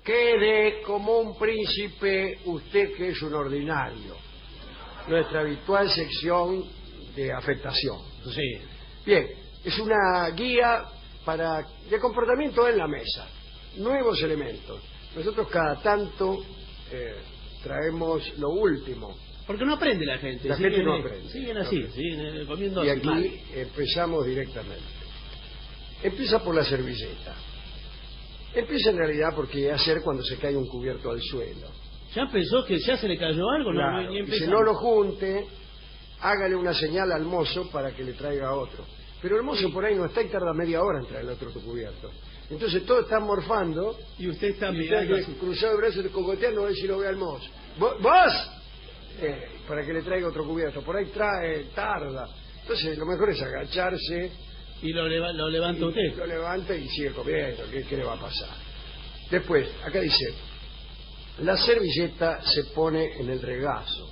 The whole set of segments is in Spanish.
quede como un príncipe usted que es un ordinario. Nuestra habitual sección de afectación. Sí. Bien, es una guía de comportamiento en la mesa. Nuevos elementos. Nosotros cada tanto traemos lo último. Porque no aprende la gente. La gente no aprende. Siguen así, siguen comiendo Y así mal. aquí empezamos directamente. Empieza por la servilleta. Empieza en realidad porque hacer cuando se cae un cubierto al suelo. ¿Ya pensó que ya se le cayó algo? Claro, No, ni y si empezamos. no lo junte, hágale una señal al mozo para que le traiga otro. Pero el mozo por ahí no está y tarda media hora en traer el otro cubierto. Entonces todos están morfando Y usted está y mirando está así. cruzado el brazo cocoteando a ver si lo ve al mozo. ¿Vos? Para que le traiga otro cubierto. Por ahí tarda. Entonces lo mejor es agacharse. Y lo levanta usted. Lo levanta y sigue comiendo. ¿Qué le va a pasar? Después, acá dice, la servilleta se pone en el regazo.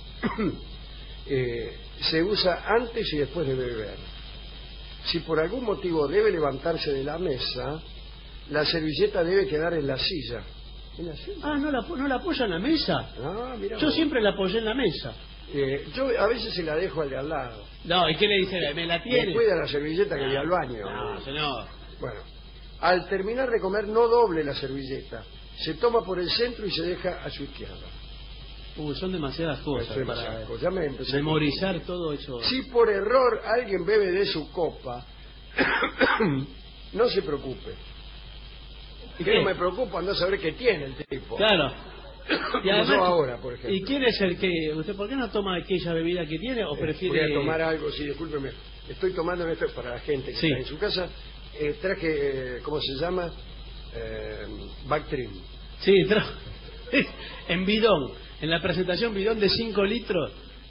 Se usa antes y después de beber. Si por algún motivo debe levantarse de la mesa, la servilleta debe quedar en la silla. ¿En la silla? Ah, ¿no la apoya en la mesa? Ah, mira Yo vos. siempre la apoyé en la mesa. Yo a veces se la dejo al de al lado. No, ¿y qué le dice? ¿Me la tiene? Me cuida la servilleta que voy al baño. No, señor. Bueno, al terminar de comer no doble la servilleta. Se toma por el centro y se deja a su izquierda. Son demasiadas cosas Eso es para demasiado. Ya me empecé a memorizar todo eso. Si por error alguien bebe de su copa, no se preocupe. ¿Y Que qué? no me preocupa no saber qué tiene el tipo. Claro. Y Como yo ahora, por ejemplo. ¿Y quién es el que... ¿Usted por qué no toma aquella bebida que tiene o prefiere...? Voy a tomar algo, sí, discúlpeme. Estoy tomando esto para la gente que Sí. está en su casa. Traje, ¿cómo se llama? Bactrim. Sí, en bidón. En la presentación bidón de 5 litros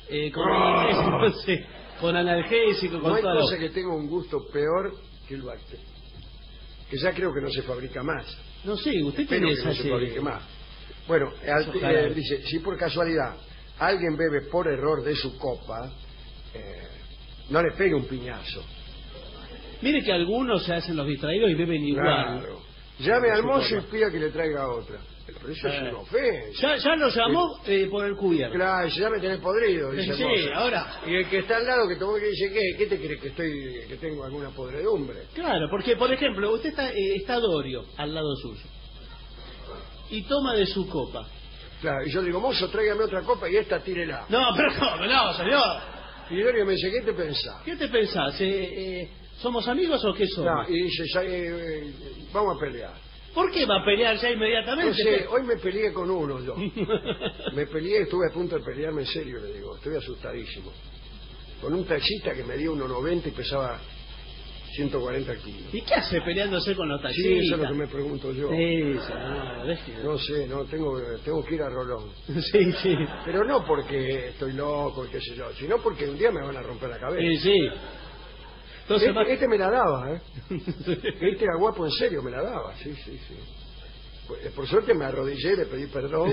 con analgésico, con No hay todo. cosa que tenga un gusto peor que el Bactrim. Que ya creo que no se fabrica más. No sé, usted Espero tiene que no esa... se fabrique más. Bueno, dice, si por casualidad alguien bebe por error de su copa, no le pegue un piñazo. Mire que algunos se hacen los distraídos y beben igual. Claro. Llame al mozo y pida que le traiga otra. Pero eso es una ofensa. Ya lo llamó por el cubierto. Claro, ya me tenés podrido, dice el Sí, mozo. ahora... Y el que está al lado que tomó que dice, ¿qué te crees que tengo alguna podredumbre? Claro, porque, por ejemplo, usted está Dorio al lado suyo y toma de su copa. Claro, y yo digo, mozo, tráigame otra copa y esta tírela. No, pero ¿cómo? No, señor. Y Dorio me dice, ¿qué te pensás? ¿Qué te pensás? ¿Somos amigos o qué somos? No, y dice, vamos a pelear. ¿Por qué va a pelear ya No inmediatamente? sé, hoy me peleé con uno yo. Me peleé, estuve a punto de pelearme en serio, le digo, estoy asustadísimo. Con un taxista que medía 1,90 y pesaba 140 kilos. ¿Y qué hace peleándose con los Sí, taxistas? eso es lo que me pregunto yo. Sí, señor, déjeme. No sé, tengo que ir a Rolón. Sí, sí. Pero no porque estoy loco y qué sé yo, sino porque un día me van a romper la cabeza. Sí, sí. Entonces, Este me la daba, ¿eh? Este era guapo en serio, me la daba, sí. Por suerte me arrodillé, le pedí perdón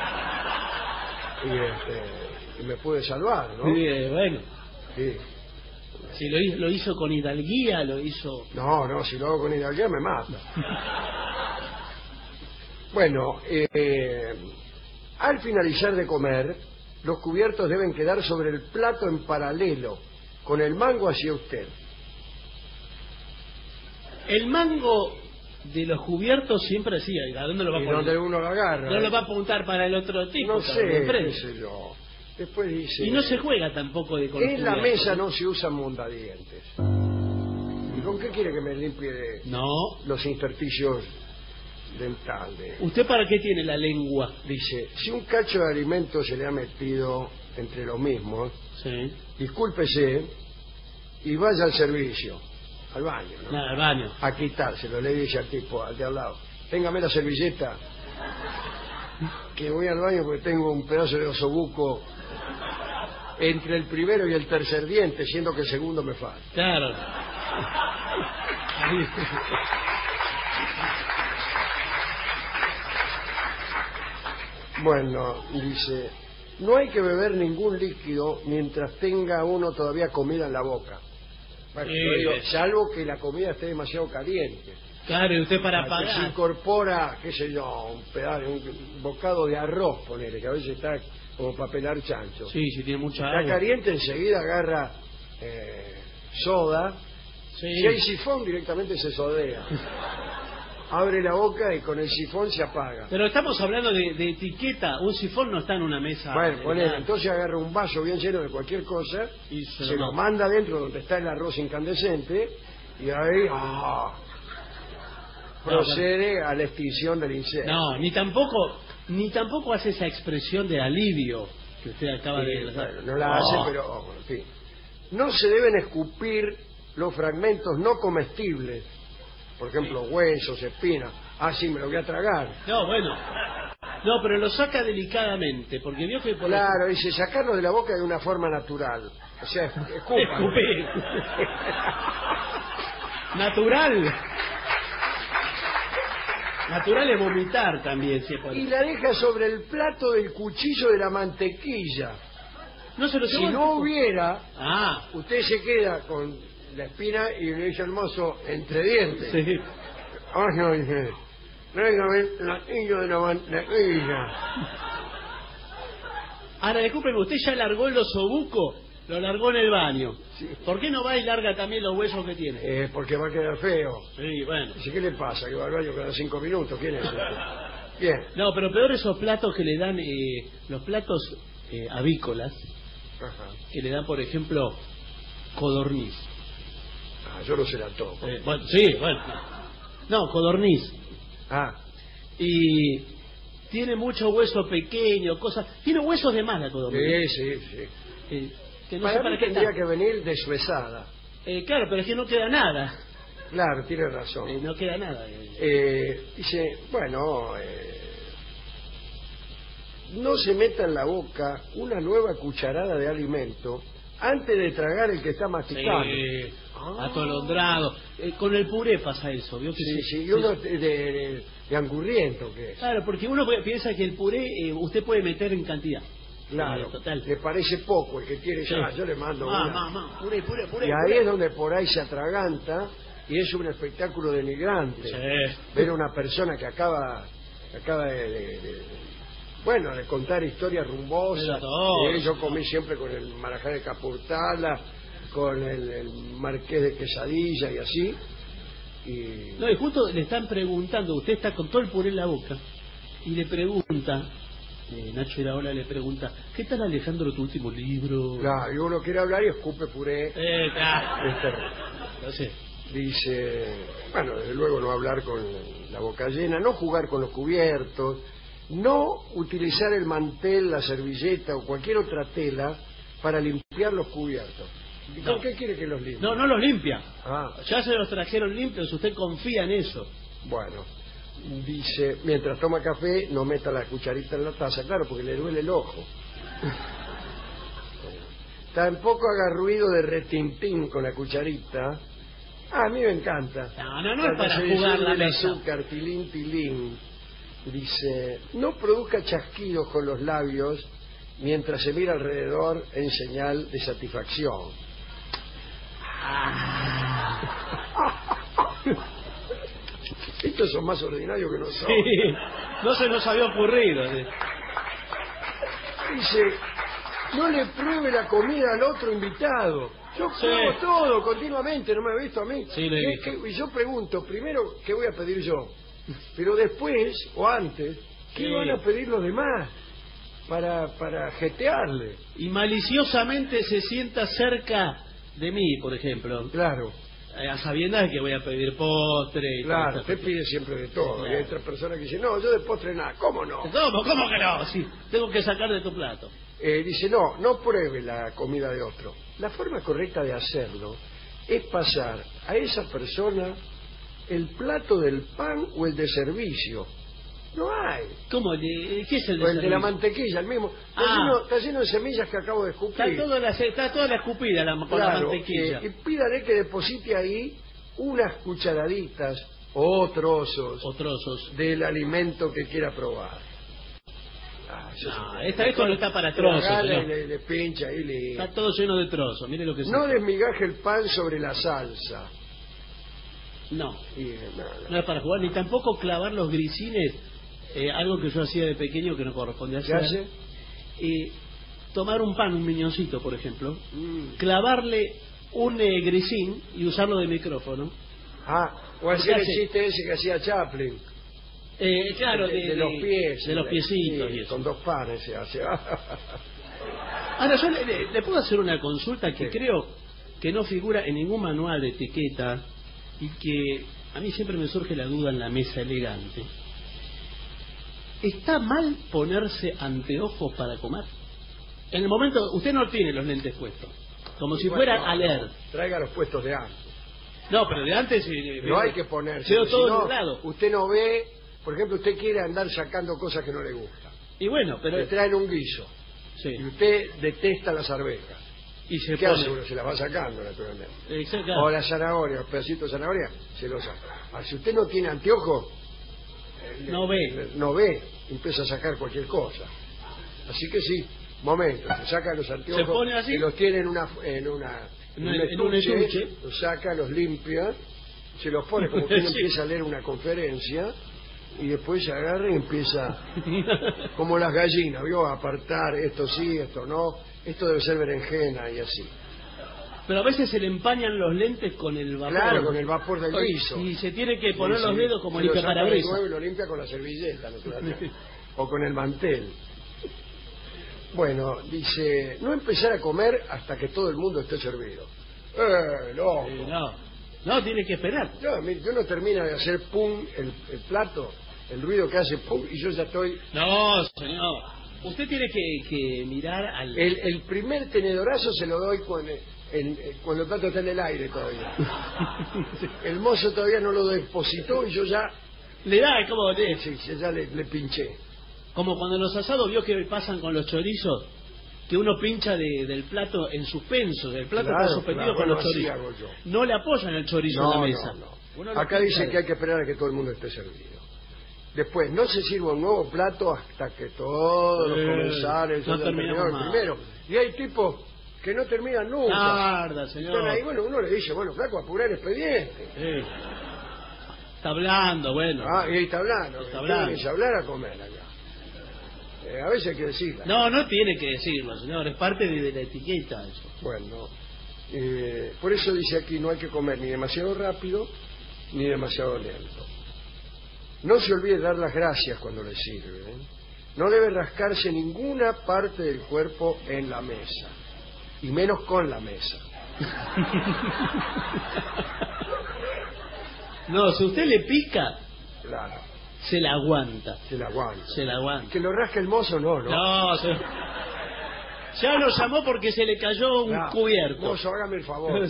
y me pude salvar, ¿no? Sí, bueno. Sí. Si lo hizo con hidalguía, lo hizo... No, si lo hago con hidalguía me mata. Bueno, al finalizar de comer, los cubiertos deben quedar sobre el plato en paralelo, con el mango hacia usted. El mango de los cubiertos siempre así, ¿a dónde lo va a Y poner? donde uno lo agarra. No lo va a apuntar para el otro tipo. No claro, sé, de qué enfrente. sé yo. Después dice... Y no se juega tampoco de con los En la cubiertos, mesa no se usan mondadientes. ¿Y con qué quiere que me limpie No. los intersticios dentales? ¿Usted para qué tiene la lengua? Dice, si un cacho de alimento se le ha metido entre los mismos, Sí. discúlpese y vaya al servicio, al baño, ¿no? Nada, al baño. A quitárselo, le dice al tipo, al de al lado. Téngame la servilleta, que voy al baño porque tengo un pedazo de osobuco entre el primero y el tercer diente, siendo que el segundo me falta. Claro. Bueno, dice, no hay que beber ningún líquido mientras tenga uno todavía comida en la boca. Bueno, yo digo, salvo que la comida esté demasiado caliente. Claro, y usted para que se pagar. incorpora, qué sé yo, un pedazo, un bocado de arroz, ponele, que a veces está como para pelar chancho. Sí, si tiene mucha Está agua. caliente, enseguida agarra soda. Sí. Si hay sifón, directamente se sodea. Abre la boca y con el sifón se apaga. Pero estamos hablando de etiqueta. Un sifón no está en una mesa. Bueno, ponele, entonces agarra un vaso bien lleno de cualquier cosa, Y se lo manda adentro donde está el arroz incandescente, y ahí procede a la extinción del incendio. No, ni tampoco hace esa expresión de alivio que usted acaba de... Bueno, no la hace, pero en fin. No se deben escupir los fragmentos no comestibles, por ejemplo, huesos, espinas. Ah, sí, me lo voy a tragar. No, bueno. No, pero lo saca delicadamente, porque vio que... Claro, dice, sacarlo de la boca de una forma natural. O sea, escupa. Escupir. Natural. Natural es vomitar también, si Y la deja sobre el plato del cuchillo de la mantequilla. No se lo Si llevó no el- hubiera, Ah, usted se queda con la espina y le dice al mozo entre dientes. sí. Ah, no, dice, tráigame el platillo de la mantequilla. Ahora, discúlpeme, usted ya largó el osobuco, lo largó en el baño. Sí. ¿Por qué no va y larga también los huesos que tiene? Porque va a quedar feo. Sí, bueno. Dice, ¿qué le pasa? Que va al baño cada 5 minutos. ¿Quién es usted? Bien. No, pero peor esos platos que le dan, los platos avícolas, Ajá. que le dan, por ejemplo, codorniz. Ah, yo no se la toco. Bueno, sí, bueno. No, codorniz. Ah, Y tiene mucho hueso pequeño, cosas... Tiene huesos de más la codorniz. sí. Que no sé Para para mí qué tendría está. que venir deshuesada. Claro, pero es que no queda nada. Claro, tiene razón. No queda nada. Dice, bueno, no se meta en la boca una nueva cucharada de alimento antes de tragar el que está masticando. Sí, atolondrado. Con el puré pasa eso, ¿vio? Que Sí, y uno de angurriento que es. Claro, porque uno piensa que el puré usted puede meter en cantidad. Claro, Total. le parece poco el que quiere, Sí. yo le mando una. Puré. Y ahí es donde por ahí se atraganta y es un espectáculo denigrante. Sí. Ver a una persona que acaba de contar historias rumbosas. Todo. Yo comí siempre con el marajá de Capurtala, con el marqués de Quesadilla y así. Y No, y justo le están preguntando, usted está con todo el puré en la boca, y le pregunta, Nacho Iraola le pregunta, ¿qué tal, Alejandro, tu último libro? claro, y uno quiere hablar y escupe puré. Claro. Es terrible. No sé. Dice, bueno, desde luego no hablar con la boca llena, no jugar con los cubiertos, no utilizar el mantel, la servilleta o cualquier otra tela para limpiar los cubiertos. ¿Y No. ¿Con qué quiere que los limpie? No los limpia. Ah, Ya se los trajeron limpios, usted confía en eso. bueno. Dice, mientras toma café, no meta la cucharita en la taza, claro, porque le duele el ojo. Tampoco haga ruido de retintín con la cucharita. Ah, a mí me encanta. No es para se jugar disuelve la el mesa. azúcar, tilín, tilín. Dice, no produzca chasquidos con los labios mientras se mira alrededor en señal de satisfacción. Estos son más ordinarios que nosotros. Sí, no se nos había ocurrido. Dice, no le pruebe la comida al otro invitado. Yo pruebo todo continuamente, ¿no me ha visto a mí? Sí, lo he visto. Y yo pregunto, primero, ¿qué voy a pedir yo? Pero después, o antes, ¿qué Sí. van a pedir los demás? Para jetearle. Y maliciosamente se sienta cerca de mí, por ejemplo, Claro, a sabiendas de que voy a pedir postre. Y claro, todo usted esto. pide siempre de todo. Claro. Y hay otras personas que dicen, no, yo de postre nada. ¿Cómo no? ¿Cómo que no? Sí, tengo que sacar de tu plato. Dice, no pruebe la comida de otro. La forma correcta de hacerlo es pasar a esa persona el plato del pan o el de servicio. No hay. ¿Cómo? ¿Qué es el O el de la servicio? mantequilla, el mismo. Ah. Está lleno de semillas que acabo de escupir. Está toda la escupida con la Claro, mantequilla. y pídale que deposite ahí unas cucharaditas o trozos O trozos. del alimento que quiera probar. No, esto no está para trozos, Tragale, señor. le pincha ahí. Está todo lleno de trozos, mire lo que No es. desmigaje el pan sobre la salsa. No, Y, no. no es para jugar, ni tampoco clavar los grisines, algo que yo hacía de pequeño que no corresponde ¿Qué hacer. hace? Tomar un pan, un miñoncito, por ejemplo, Mm. clavarle un grisín y usarlo de micrófono. O hacer el hace? chiste ese que hacía Chaplin. Claro, de los pies. de los piecitos Sí, y eso. con 2 panes se hace. Ahora, yo le puedo hacer una consulta que Sí. creo que no figura en ningún manual de etiqueta y que a mí siempre me surge la duda en la mesa elegante. ¿Está mal ponerse anteojos para comer? En el momento, usted no tiene los lentes puestos, como si fuera Bueno, a leer. Traiga los puestos de antes. No, pero de antes... No hay que ponerse. Veo porque todo si no, nublado. usted no ve, por ejemplo, usted quiere andar sacando cosas que no le gustan. Y bueno, pero... Le traen un guiso. Sí. Y usted detesta las arvejas. Y se ¿Qué pone... hace uno? Se las va sacando, naturalmente. Exacto. O la zanahoria, los pedacitos de zanahoria, se los saca. Si usted no tiene anteojos, No ve. no ve, empieza a sacar cualquier cosa. Así que sí, momento, se saca los anteojos, Se pone así. que los tiene en un estuche. los saca, los limpia, se los pone como que uno Sí. empieza a leer una conferencia y después se agarra y empieza, como las gallinas, ¿vio? A apartar esto sí, esto no, esto debe ser berenjena y así. Pero a veces se le empañan los lentes con el vapor. Claro, con el vapor del guiso. Y se tiene que poner Sí, los sí. dedos como Se lo limpia saca de parabrisas. nuevo y lo limpia con la servilleta, naturalmente. O con el mantel. Bueno, dice, no empezar a comer hasta que todo el mundo esté servido. No. No, tiene que esperar. Yo no termino de hacer pum el plato, el ruido que hace pum, y yo ya estoy... No, señor. Usted tiene que mirar al... El primer tenedorazo se lo doy cuando el plato está en el aire todavía. El mozo todavía no lo depositó y yo ya... Le da como... Sí, ya le pinché. Como cuando en los asados vio que pasan con los chorizos, que uno pincha del plato en suspenso, el plato Claro, está suspendido claro, con los bueno, así chorizos. hago yo. No le apoyan el chorizo en la mesa. Uno lo Acá pincha dice de- que hay que esperar a que todo el mundo esté servido. Después, no se sirva un nuevo plato hasta que todos los comensales no hayan terminamos terminado el más. primero. Y hay tipos que no terminan nunca. Tarda, señor. Están ahí, bueno, uno le dice, bueno, flaco, apurar el expediente. Sí. Está hablando, bueno. Y ahí está hablando. Está hablando. Tiene que hablar a comer acá. A veces hay que decirla. No tiene que decirlo, señor. Es parte de la etiqueta eso. Bueno, por eso dice aquí, no hay que comer ni demasiado rápido ni demasiado lento. No se olvide dar las gracias cuando le sirve. No debe rascarse ninguna parte del cuerpo en la mesa, y menos con la mesa. No, si usted le pica, Claro, se la aguanta. se la aguanta. Se la aguanta. Que lo rasque el mozo, no. No, ya lo llamó porque se le cayó un Claro. cubierto. Mozo, hágame el favor.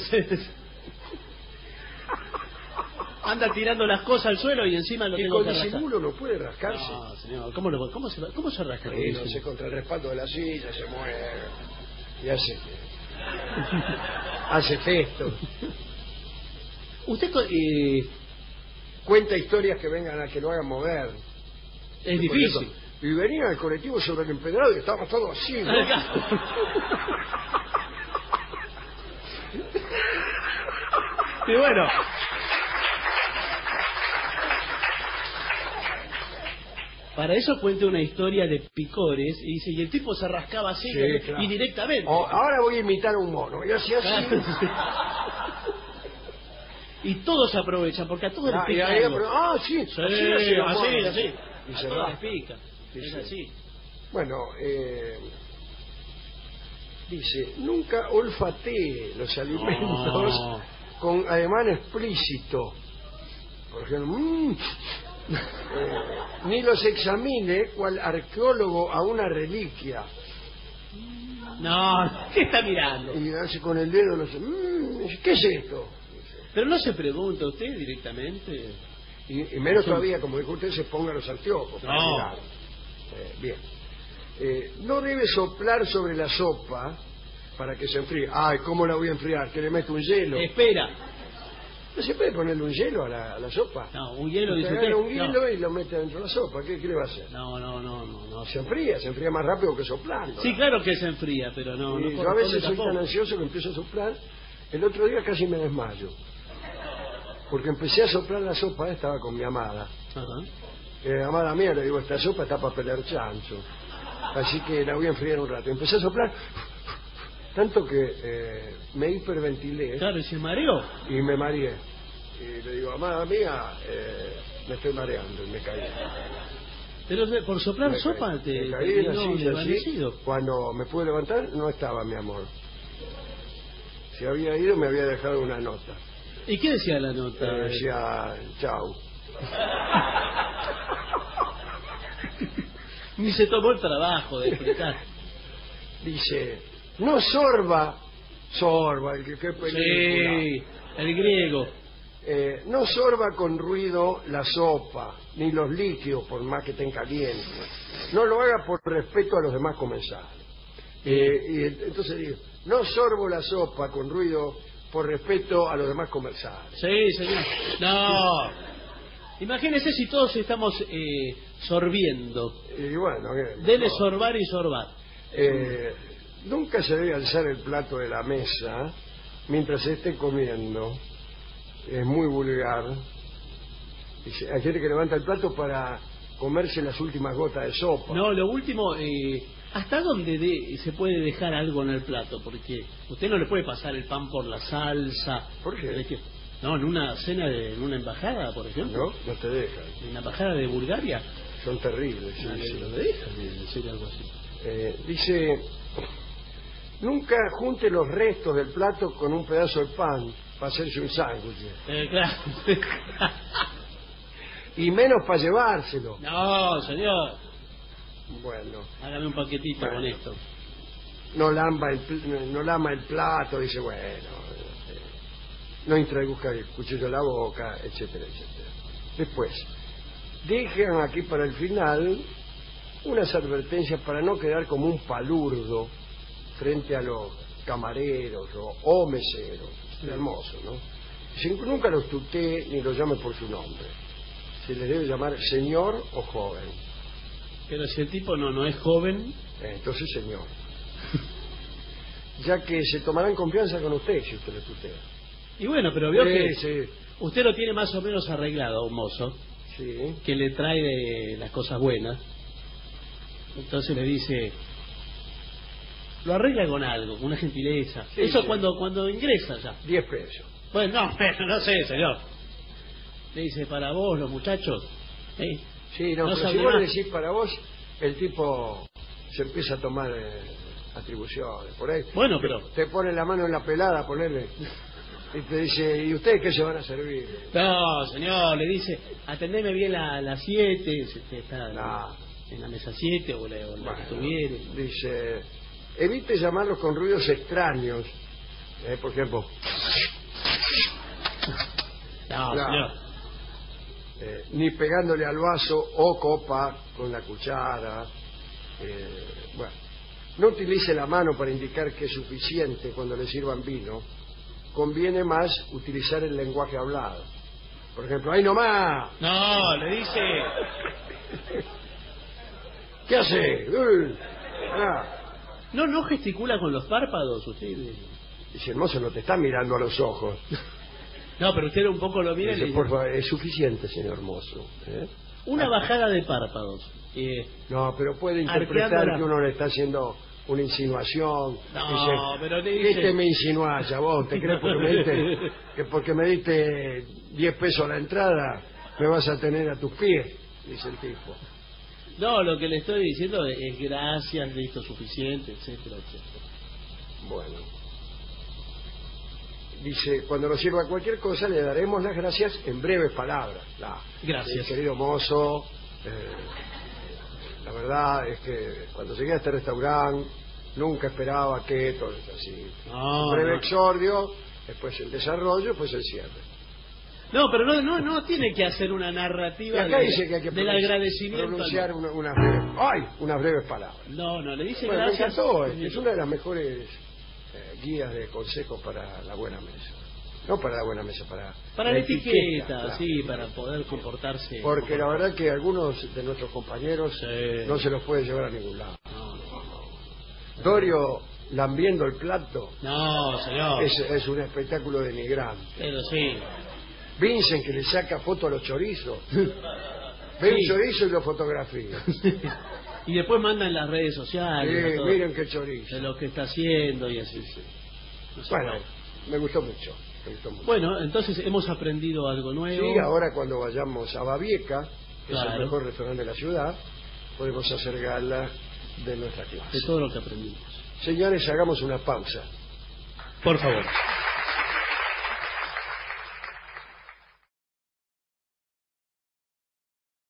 Anda tirando las cosas al suelo y encima lo Y tengo con que rascar. disimulo no puede rascarse. No, señor, ¿cómo se rasca? con Sí, no eso? sé, contra el respaldo de la silla se mueve y hace gestos. Usted Cuenta historias que vengan a que lo hagan mover. es Por difícil. eso, y venía el colectivo sobre el empedrado y estábamos todos así, ¿no? Y bueno, para eso cuenta una historia de picores y dice, y el tipo se rascaba así Sí, claro. y directamente. Ahora voy a imitar a un mono. Y así, así. Y todos aprovechan, porque a todos les Y pica ahí, algo. sí, Sí, así, los monos. así. Y A se todos les rasca. pica. Sí, Es sí. así. Bueno, dice, nunca olfatee los alimentos No. con ademán explícito. Por ejemplo, ni los examine cual arqueólogo a una reliquia. No, ¿qué está mirando? Y hace con el dedo, no sé, ¿qué es esto? Pero no se pregunta usted directamente. Y menos todavía, como dijo usted, se ponga los anteojos para No. mirar. Bien. No debe soplar sobre la sopa para que se enfríe. Ay, ¿cómo la voy a enfriar? ¿Que le meto un hielo? Espera. ¿No se puede ponerle un hielo a la sopa? No, un hielo, Usted dice agarra usted. un hielo y lo mete dentro de la sopa. ¿Qué le va a hacer? No. Se enfría más rápido que soplando. Sí, claro que se enfría, pero no Y yo a corresponde veces soy tampoco. tan ansioso que empiezo a soplar. El otro día casi me desmayo. porque empecé a soplar la sopa, estaba con mi amada. Ajá. Amada mía, le digo, esta sopa está para pelear chancho, así que la voy a enfriar un rato. Empecé a soplar, tanto que me hiperventilé. Claro, y se mareó. Y me mareé. Y le digo, amada mía, me estoy mareando, y me caí. Pero por soplar sopa me caí en la silla, desvanecido. Cuando me pude levantar, no estaba mi amor. Si había ido, me había dejado una nota. ¿Y qué decía la nota? Decía, chau. Ni se tomó el trabajo de explicar. Dice, no sorba, qué película. Sí, el griego. No sorba con ruido la sopa, ni los líquidos, por más que estén calientes. No lo haga por respeto a los demás comensales. Y entonces digo, no sorbo la sopa con ruido por respeto a los demás comensales. Sí, señor. No. Imagínese si todos estamos sorbiendo. Y bueno, Dele sorbar y sorbar. Nunca se debe alzar el plato de la mesa mientras se esté comiendo. Es muy vulgar. Hay gente que levanta el plato para comerse las últimas gotas de sopa. No, lo último, ¿hasta dónde se puede dejar algo en el plato? Porque usted no le puede pasar el pan por la salsa. ¿Por qué? No, en una cena, en una embajada, por ejemplo. No te dejan. En una embajada de Bulgaria. Son terribles. No le dejan decir algo así. Dice, nunca junte los restos del plato con un pedazo de pan para hacerse un sándwich. Claro. Y menos para llevárselo. No, señor. Bueno. Hágame un paquetito con esto. No lama el plato, dice, bueno, no introduzca el cuchillo en la boca, etcétera, etcétera. Después, dejan aquí para el final unas advertencias para no quedar como un palurdo frente a los camareros o meseros. Hermoso, ¿no? Nunca los tutee ni los llame por su nombre. Se les debe llamar señor o joven. Pero si el tipo no es joven... entonces señor. Ya que se tomarán confianza con usted si usted le tutea. Y bueno, pero veo que sí. Usted lo tiene más o menos arreglado a un mozo. Sí. Que le trae las cosas buenas. Entonces le dice... Lo arregla con algo, con una gentileza. Sí, eso sí. Cuando ingresa ya. 10 pesos. Bueno, no sé, señor. Le dice, para vos, los muchachos. Sí, no, pero si vos le decís para vos, el tipo se empieza a tomar atribuciones. Por ahí. Bueno, pero... Te pone la mano en la pelada, ponele. Y te dice, ¿y ustedes qué se van a servir? No, señor, le dice, atendeme bien las 7, está No. en la mesa 7 o la que tuviere. Dice, evite llamarlos con ruidos extraños. Por ejemplo... No, señor. Ni pegándole al vaso o copa con la cuchara. Bueno, no utilice la mano para indicar que es suficiente cuando le sirvan vino. Conviene más utilizar el lenguaje hablado. Por ejemplo, ¡ahí nomás! No, le dice... ¿Qué hace? No gesticula con los párpados usted. Dice, el mozo no te está mirando a los ojos. No, pero usted un poco lo mira y le dice... Por favor, es suficiente, señor mozo. Una bajada de párpados. No, pero puede interpretar que uno le está haciendo una insinuación. No, dice, pero le dice... ¿Qué me insinuás ya vos? ¿Te crees porque me diste 10 pesos a la entrada me vas a tener a tus pies? Dice el tipo. No, lo que le estoy diciendo es gracias, listo, suficiente, etcétera, etcétera. Bueno. Dice, cuando nos sirva cualquier cosa le daremos las gracias en breves palabras. Gracias. Querido mozo, la verdad es que cuando llegué a este restaurante nunca esperaba que todo esto así. Un breve exordio, después el desarrollo, después el cierre. No, pero no tiene que hacer una narrativa dice que hay que del agradecimiento. Pronunciar unas breves palabras. No, le dice bueno, gracias. Me encantó, es una de las mejores guías de consejos para la buena mesa. No para la buena mesa, para la etiqueta, claro. Sí, para poder comportarse. Porque la verdad que algunos de nuestros compañeros no se los puede llevar a ningún lado. No. Dorio lambiendo el plato. No, señor. Es un espectáculo denigrante. Pero sí. Vincent, que le saca foto a los chorizos. Ve un chorizo y lo fotografía. Y después mandan las redes sociales. Todo, miren qué chorizo. de lo que está haciendo y así. No sé, Bueno, me gustó mucho. Bueno, entonces hemos aprendido algo nuevo. Sí, ahora cuando vayamos a Babieca, que es Claro. el mejor restaurante de la ciudad, podemos hacer gala de nuestra clase. De todo lo que aprendimos. Señores, hagamos una pausa. Por favor.